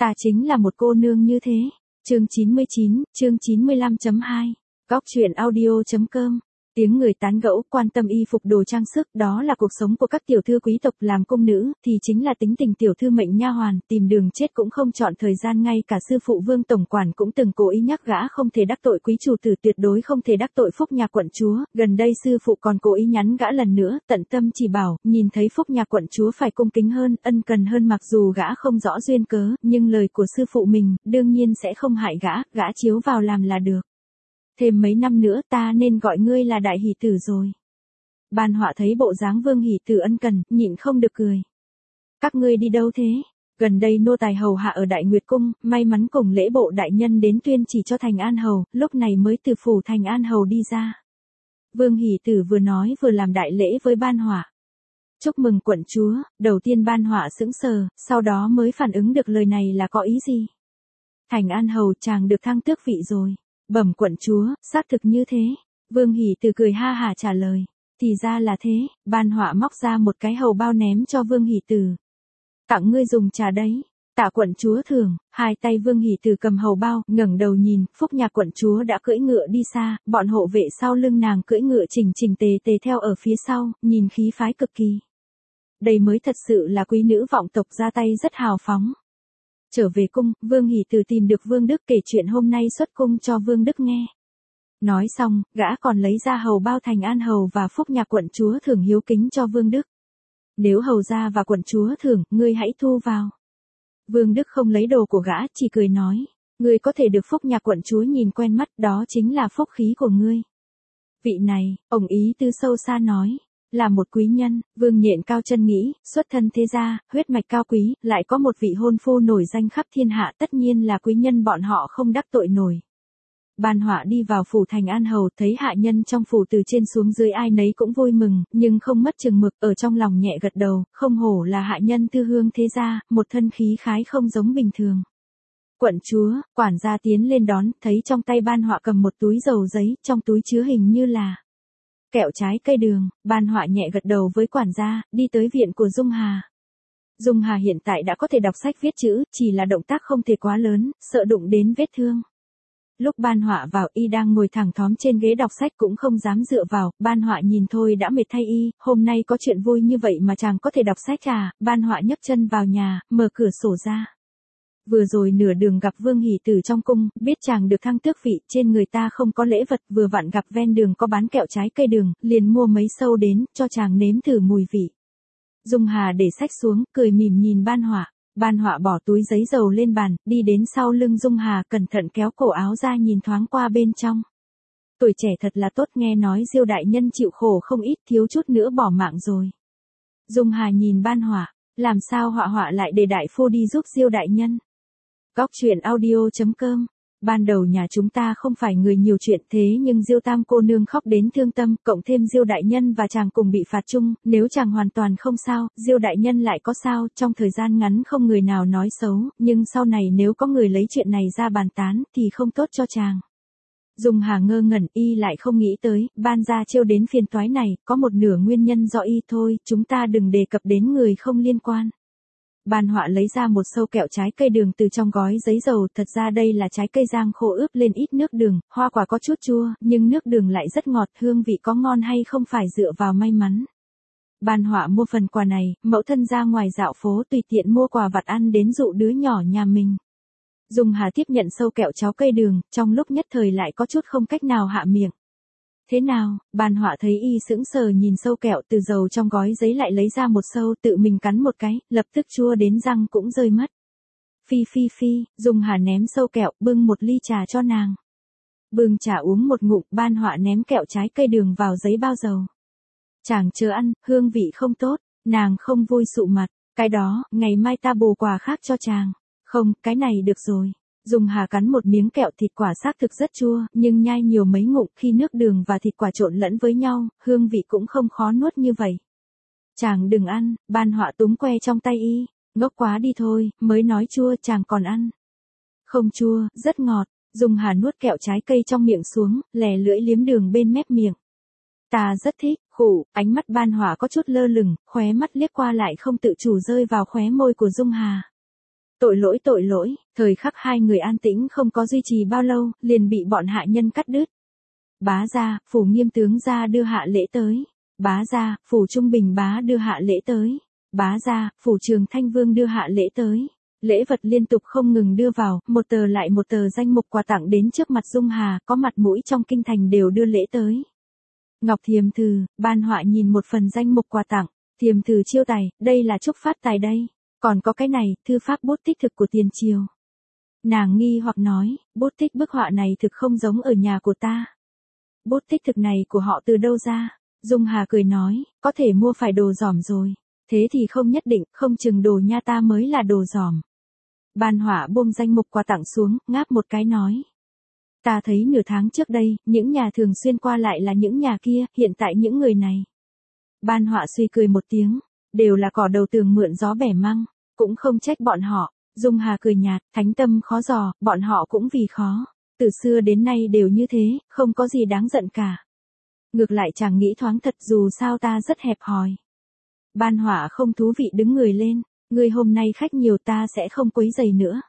Ta chính là một cô nương như thế. Chương 99, chương 95.2. Góc truyện audio.com. Tiếng người tán gẫu, quan tâm y phục đồ trang sức, đó là cuộc sống của các tiểu thư quý tộc. Làm cung nữ thì chính là tính tình tiểu thư mệnh nha hoàn, tìm đường chết cũng không chọn thời gian. Ngay cả sư phụ Vương tổng quản cũng từng cố ý nhắc gã không thể đắc tội quý chủ tử, tuyệt đối không thể đắc tội Phúc nhà quận chúa. Gần đây sư phụ còn cố ý nhắn gã lần nữa, tận tâm chỉ bảo, nhìn thấy Phúc nhà quận chúa phải cung kính hơn, ân cần hơn. Mặc dù gã không rõ duyên cớ, nhưng lời của sư phụ mình đương nhiên sẽ không hại gã chiếu vào làm là được. Thêm mấy năm nữa ta nên gọi ngươi là đại hỷ tử rồi. Ban Họa thấy bộ dáng Vương hỷ tử ân cần, nhịn không được cười. Các ngươi đi đâu thế? Gần đây nô tài hầu hạ ở Đại Nguyệt Cung, may mắn cùng lễ bộ đại nhân đến tuyên chỉ cho Thành An Hầu, lúc này mới từ phủ Thành An Hầu đi ra. Vương hỷ tử vừa nói vừa làm đại lễ với Ban Họa. Chúc mừng quận chúa. Đầu tiên Ban Họa sững sờ, sau đó mới phản ứng được lời này là có ý gì. Thành An Hầu chàng được thăng tước vị rồi. Bẩm quận chúa, xác thực như thế. Vương hỷ tử cười ha hả trả lời. Thì ra là thế. Ban Họa móc ra một cái hầu bao ném cho Vương hỷ tử. Tặng ngươi dùng trà đấy. Tạ quận chúa thưởng. Hai tay Vương hỷ tử cầm hầu bao, ngẩng đầu nhìn, Phúc nhà quận chúa đã cưỡi ngựa đi xa, bọn hộ vệ sau lưng nàng cưỡi ngựa chỉnh chỉnh tề tề theo ở phía sau, nhìn khí phái cực kỳ. Đây mới thật sự là quý nữ vọng tộc, ra tay rất hào phóng. Trở về cung, Vương hỷ tử tìm được Vương Đức kể chuyện hôm nay xuất cung cho Vương Đức nghe. Nói xong, gã còn lấy ra hầu bao Thành An Hầu và Phúc nhà quận chúa thưởng hiếu kính cho Vương Đức. Nếu hầu gia và quận chúa thưởng, ngươi hãy thu vào. Vương Đức không lấy đồ của gã, chỉ cười nói, ngươi có thể được Phúc nhà quận chúa nhìn quen mắt, đó chính là phúc khí của ngươi. Vị này, ông ý tư sâu xa nói. Là một quý nhân, Vương Nhện cao chân nghĩ, xuất thân thế gia, huyết mạch cao quý, lại có một vị hôn phu nổi danh khắp thiên hạ, tất nhiên là quý nhân bọn họ không đắc tội nổi. Ban Họa đi vào phủ Thành An Hầu, thấy hạ nhân trong phủ từ trên xuống dưới ai nấy cũng vui mừng, nhưng không mất chừng mực, ở trong lòng nhẹ gật đầu, không hổ là hạ nhân thư hương thế gia, một thân khí khái không giống bình thường. Quận chúa, quản gia tiến lên đón, thấy trong tay Ban Họa cầm một túi dầu giấy, trong túi chứa hình như là kẹo trái cây đường. Ban Họa nhẹ gật đầu với quản gia, đi tới viện của Dung Hà. Dung Hà hiện tại đã có thể đọc sách viết chữ, chỉ là động tác không thể quá lớn, sợ đụng đến vết thương. Lúc Ban Họa vào, y đang ngồi thẳng thóm trên ghế đọc sách cũng không dám dựa vào, Ban Họa nhìn thôi đã mệt thay y, hôm nay có chuyện vui như vậy mà chàng có thể đọc sách à? Ban Họa nhấc chân vào nhà, mở cửa sổ ra. Vừa rồi nửa đường gặp Vương hỷ tử trong cung, biết chàng được thăng tước vị, trên người ta không có lễ vật, vừa vặn gặp ven đường có bán kẹo trái cây đường, liền mua mấy sâu đến, cho chàng nếm thử mùi vị. Dung Hà để sách xuống, cười mỉm nhìn Ban Họa. Ban Họa bỏ túi giấy dầu lên bàn, đi đến sau lưng Dung Hà, cẩn thận kéo cổ áo ra nhìn thoáng qua bên trong. Tuổi trẻ thật là tốt, nghe nói Diêu đại nhân chịu khổ không ít, thiếu chút nữa bỏ mạng rồi. Dung Hà nhìn Ban Họa, làm sao Họa lại để đại phu đi giúp Diêu đại nhân? Góc truyện audio.com. Ban đầu nhà chúng ta không phải người nhiều chuyện, thế nhưng Diêu tam cô nương khóc đến thương tâm, cộng thêm Diêu đại nhân và chàng cùng bị phạt chung, nếu chàng hoàn toàn không sao, Diêu đại nhân lại có sao, trong thời gian ngắn không người nào nói xấu, nhưng sau này nếu có người lấy chuyện này ra bàn tán, thì không tốt cho chàng. Dung Hà ngơ ngẩn, y lại không nghĩ tới, Ban gia trêu đến phiền toái này, có một nửa nguyên nhân do y thôi, chúng ta đừng đề cập đến người không liên quan. Ban Họa lấy ra một sâu kẹo trái cây đường từ trong gói giấy dầu, thật ra đây là trái cây rang khô ướp lên ít nước đường, hoa quả có chút chua, nhưng nước đường lại rất ngọt, hương vị có ngon hay không phải dựa vào may mắn. Ban Họa mua phần quà này, mẫu thân ra ngoài dạo phố tùy tiện mua quà vặt ăn đến dụ đứa nhỏ nhà mình. Dung Hà tiếp nhận sâu kẹo cháo cây đường, trong lúc nhất thời lại có chút không cách nào hạ miệng. Thế nào? Ban Họa thấy y sững sờ nhìn sâu kẹo, từ dầu trong gói giấy lại lấy ra một sâu, tự mình cắn một cái, lập tức chua đến răng cũng rơi mất. Phi, Dung Hà ném sâu kẹo, bưng một ly trà cho nàng. Bưng trà uống một ngụm, Ban Họa ném kẹo trái cây đường vào giấy bao dầu. Chàng chờ ăn, hương vị không tốt, nàng không vui sụ mặt, cái đó, ngày mai ta bù quà khác cho chàng. Không, cái này được rồi. Dung Hà cắn một miếng kẹo thịt quả xác thực rất chua, nhưng nhai nhiều mấy ngụm khi nước đường và thịt quả trộn lẫn với nhau, hương vị cũng không khó nuốt như vậy. Chàng đừng ăn, Ban Họa túm que trong tay y, ngốc quá đi thôi, mới nói chua chàng còn ăn. Không chua, rất ngọt. Dung Hà nuốt kẹo trái cây trong miệng xuống, lè lưỡi liếm đường bên mép miệng. Ta rất thích, khủ, ánh mắt Ban Họa có chút lơ lửng, khóe mắt liếc qua lại không tự chủ rơi vào khóe môi của Dung Hà. tội lỗi, thời khắc hai người an tĩnh không có duy trì bao lâu, liền bị bọn hạ nhân cắt đứt. Bá gia, phủ nghiêm tướng gia đưa hạ lễ tới. Bá gia, phủ trung bình bá đưa hạ lễ tới. Bá gia, phủ trường thanh vương đưa hạ lễ tới. Lễ vật liên tục không ngừng đưa vào, một tờ lại một tờ danh mục quà tặng đến trước mặt Dung Hà, có mặt mũi trong kinh thành đều đưa lễ tới. Ngọc Thiềm Thừ, Ban Họa nhìn một phần danh mục quà tặng, Thiềm Thừ chiêu tài, đây là chúc phát tài đây, còn có cái này, thư pháp bút tích thực của tiền triều. Nàng nghi hoặc nói, bút tích bức họa này thực không giống ở nhà của ta. Bút tích thực này của họ từ đâu ra? Dung Hà cười nói, có thể mua phải đồ giỏm rồi. Thế thì không nhất định, không chừng đồ nha ta mới là đồ giỏm. Ban Họa buông danh mục quà tặng xuống, ngáp một cái nói. Ta thấy nửa tháng trước đây, những nhà thường xuyên qua lại là những nhà kia, hiện tại những người này. Ban Họa suy cười một tiếng, đều là cỏ đầu tường mượn gió bẻ măng, cũng không trách bọn họ. Dung Hà cười nhạt, thánh tâm khó dò, bọn họ cũng vì khó. Từ xưa đến nay đều như thế, không có gì đáng giận cả. Ngược lại chàng nghĩ thoáng thật dù sao ta rất hẹp hòi. Ban Họa không thú vị đứng người lên, người hôm nay khách nhiều ta sẽ không quấy rầy nữa.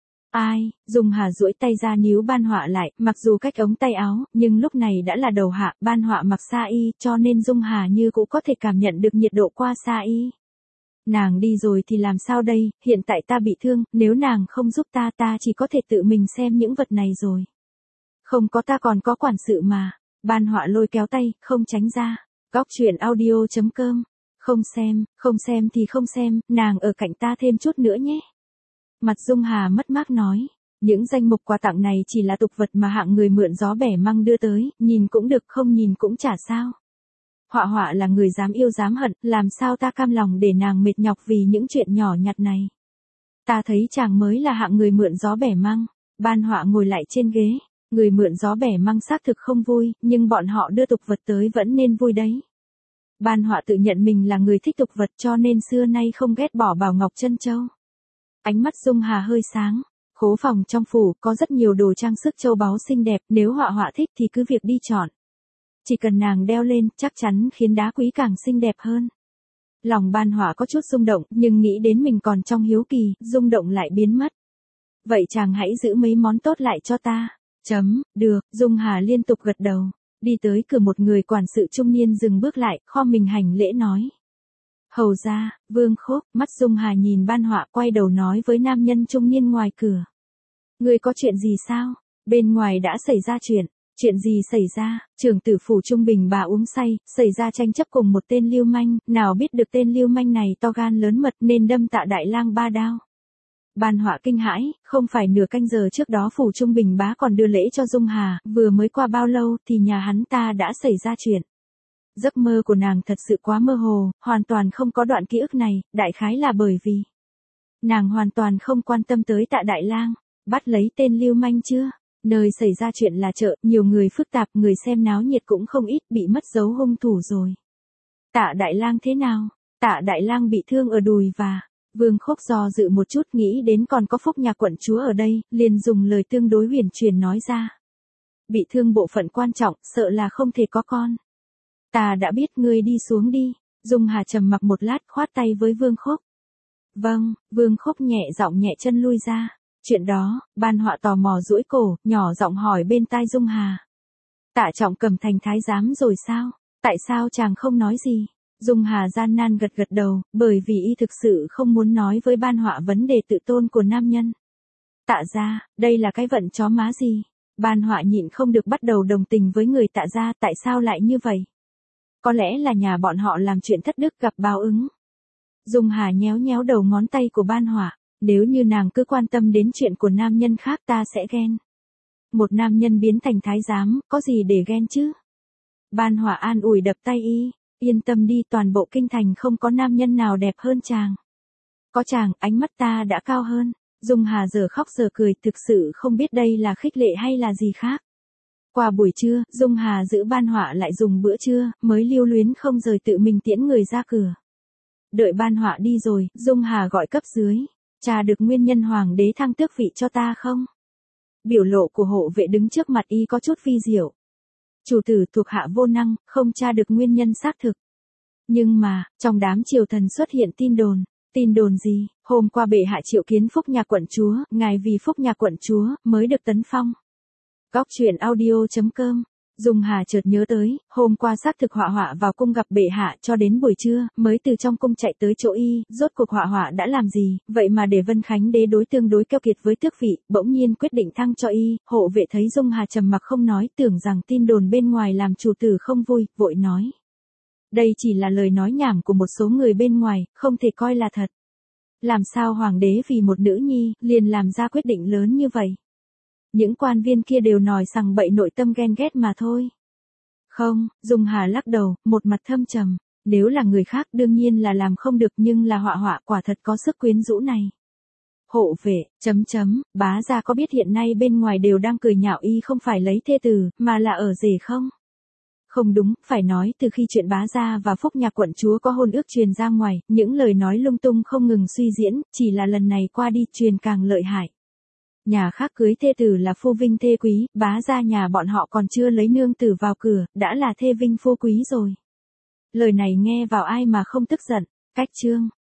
Ai, Dung Hà duỗi tay ra níu Ban Họa lại, mặc dù cách ống tay áo, nhưng lúc này đã là đầu hạ, Ban Họa mặc sa y, cho nên Dung Hà như cũng có thể cảm nhận được nhiệt độ qua sa y. Nàng đi rồi thì làm sao đây, hiện tại ta bị thương, nếu nàng không giúp ta chỉ có thể tự mình xem những vật này rồi. Không có ta còn có quản sự mà. Ban Họa lôi kéo tay, không tránh ra. Góc truyện audio.com. Không xem thì không xem, nàng ở cạnh ta thêm chút nữa nhé. Mặt Dung Hà mất mát nói, những danh mục quà tặng này chỉ là tục vật mà hạng người mượn gió bẻ măng đưa tới, nhìn cũng được không nhìn cũng chả sao. Họa là người dám yêu dám hận, làm sao ta cam lòng để nàng mệt nhọc vì những chuyện nhỏ nhặt này. Ta thấy chàng mới là hạng người mượn gió bẻ măng. Ban Họa ngồi lại trên ghế, người mượn gió bẻ măng xác thực không vui, nhưng bọn họ đưa tục vật tới vẫn nên vui đấy. Ban Họa tự nhận mình là người thích tục vật cho nên xưa nay không ghét bỏ Bảo Ngọc Trân Châu. Ánh mắt Dung Hà hơi sáng, khố phòng trong phủ có rất nhiều đồ trang sức châu báu xinh đẹp, nếu Họa thích thì cứ việc đi chọn. Chỉ cần nàng đeo lên, chắc chắn khiến đá quý càng xinh đẹp hơn. Lòng Ban Họa có chút rung động, nhưng nghĩ đến mình còn trong hiếu kỳ, rung động lại biến mất. Vậy chàng hãy giữ mấy món tốt lại cho ta. Được, Dung Hà liên tục gật đầu. Đi tới cửa một người quản sự trung niên dừng bước lại, khom mình hành lễ nói. Hầu ra, Vương Khúc, mắt Dung Hà nhìn Ban Họa quay đầu nói với nam nhân trung niên ngoài cửa. Người có chuyện gì sao? Bên ngoài đã xảy ra chuyện. Chuyện gì xảy ra? Trưởng tử phủ Trung Bình bà uống say, xảy ra tranh chấp cùng một tên lưu manh, nào biết được tên lưu manh này to gan lớn mật nên đâm Tạ Đại Lang 3 đao. Ban Họa kinh hãi, không phải nửa canh giờ trước đó phủ Trung Bình bá còn đưa lễ cho Dung Hà, vừa mới qua bao lâu thì nhà hắn ta đã xảy ra chuyện. Giấc mơ của nàng thật sự quá mơ hồ, hoàn toàn không có đoạn ký ức này, đại khái là bởi vì nàng hoàn toàn không quan tâm tới Tạ Đại Lang. Bắt lấy tên lưu manh chưa? Nơi xảy ra chuyện là chợ, nhiều người phức tạp, người xem náo nhiệt cũng không ít, bị mất dấu hung thủ rồi. Tạ Đại Lang thế nào? Tạ Đại Lang bị thương ở đùi và... Vương Khúc do dự một chút nghĩ đến còn có Phúc nhà quận chúa ở đây, liền dùng lời tương đối huyền truyền nói ra. Bị thương bộ phận quan trọng, sợ là không thể có con. Ta đã biết, ngươi đi xuống đi. Dung Hà trầm mặc một lát, khoát tay với Vương Khúc. Vâng, Vương Khúc nhẹ giọng nhẹ chân lui ra. Chuyện đó, Ban Họa tò mò duỗi cổ, nhỏ giọng hỏi bên tai Dung Hà. Tạ Trọng Cầm thành thái giám rồi sao? Tại sao chàng không nói gì? Dung Hà gian nan gật gật đầu, bởi vì y thực sự không muốn nói với Ban Họa vấn đề tự tôn của nam nhân. Tạ gia, đây là cái vận chó má gì? Ban Họa nhịn không được bắt đầu đồng tình với người Tạ gia, tại sao lại như vậy? Có lẽ là nhà bọn họ làm chuyện thất đức gặp báo ứng. Dung Hà nhéo nhéo đầu ngón tay của Ban Họa, nếu như nàng cứ quan tâm đến chuyện của nam nhân khác ta sẽ ghen. Một nam nhân biến thành thái giám, có gì để ghen chứ? Ban Họa an ủi đập tay y. Yên tâm đi, toàn bộ kinh thành không có nam nhân nào đẹp hơn chàng. Có chàng, ánh mắt ta đã cao hơn. Dung Hà giờ khóc giờ cười, thực sự không biết đây là khích lệ hay là gì khác. Qua buổi trưa, Dung Hà giữ Ban Họa lại dùng bữa trưa, mới lưu luyến không rời tự mình tiễn người ra cửa. Đợi Ban Họa đi rồi, Dung Hà gọi cấp dưới. Tra được nguyên nhân hoàng đế thăng tước vị cho ta không? Biểu lộ của hộ vệ đứng trước mặt y có chút vi diệu. Chủ tử thuộc hạ vô năng, không tra được nguyên nhân xác thực. Nhưng mà, trong đám triều thần xuất hiện tin đồn, Tin đồn gì, hôm qua bệ hạ triệu kiến Phúc Nhạc quận chúa, ngài vì Phúc Nhạc quận chúa, mới được tấn phong. Góc truyện audio.com. Dung Hà chợt nhớ tới, hôm qua xác thực Họa Họa vào cung gặp bệ hạ cho đến buổi trưa, mới từ trong cung chạy tới chỗ y, rốt cuộc Họa Họa đã làm gì, vậy mà để Vân Khánh đế tương đối keo kiệt với tước vị, bỗng nhiên quyết định thăng cho y, hộ vệ thấy Dung Hà trầm mặc không nói, tưởng rằng tin đồn bên ngoài làm chủ tử không vui, vội nói. Đây chỉ là lời nói nhảm của một số người bên ngoài, không thể coi là thật. Làm sao hoàng đế vì một nữ nhi, liền làm ra quyết định lớn như vậy? Những quan viên kia đều nói rằng bậy nội tâm ghen ghét mà thôi. Không, Dung Hà lắc đầu, một mặt thâm trầm. Nếu là người khác đương nhiên là làm không được, nhưng là Họa Họa quả thật có sức quyến rũ này. Hộ vệ, bá gia có biết hiện nay bên ngoài đều đang cười nhạo y không phải lấy thê tử, mà là ở rể không? Không đúng, phải nói từ khi chuyện bá gia và Phúc Nhạc quận chúa có hôn ước truyền ra ngoài, những lời nói lung tung không ngừng suy diễn, chỉ là lần này qua đi truyền càng lợi hại. Nhà khác cưới thê tử là phu vinh thê quý, bá gia nhà bọn họ còn chưa lấy nương tử vào cửa, đã là thê vinh phu quý rồi. Lời này nghe vào ai mà không tức giận, cách chương.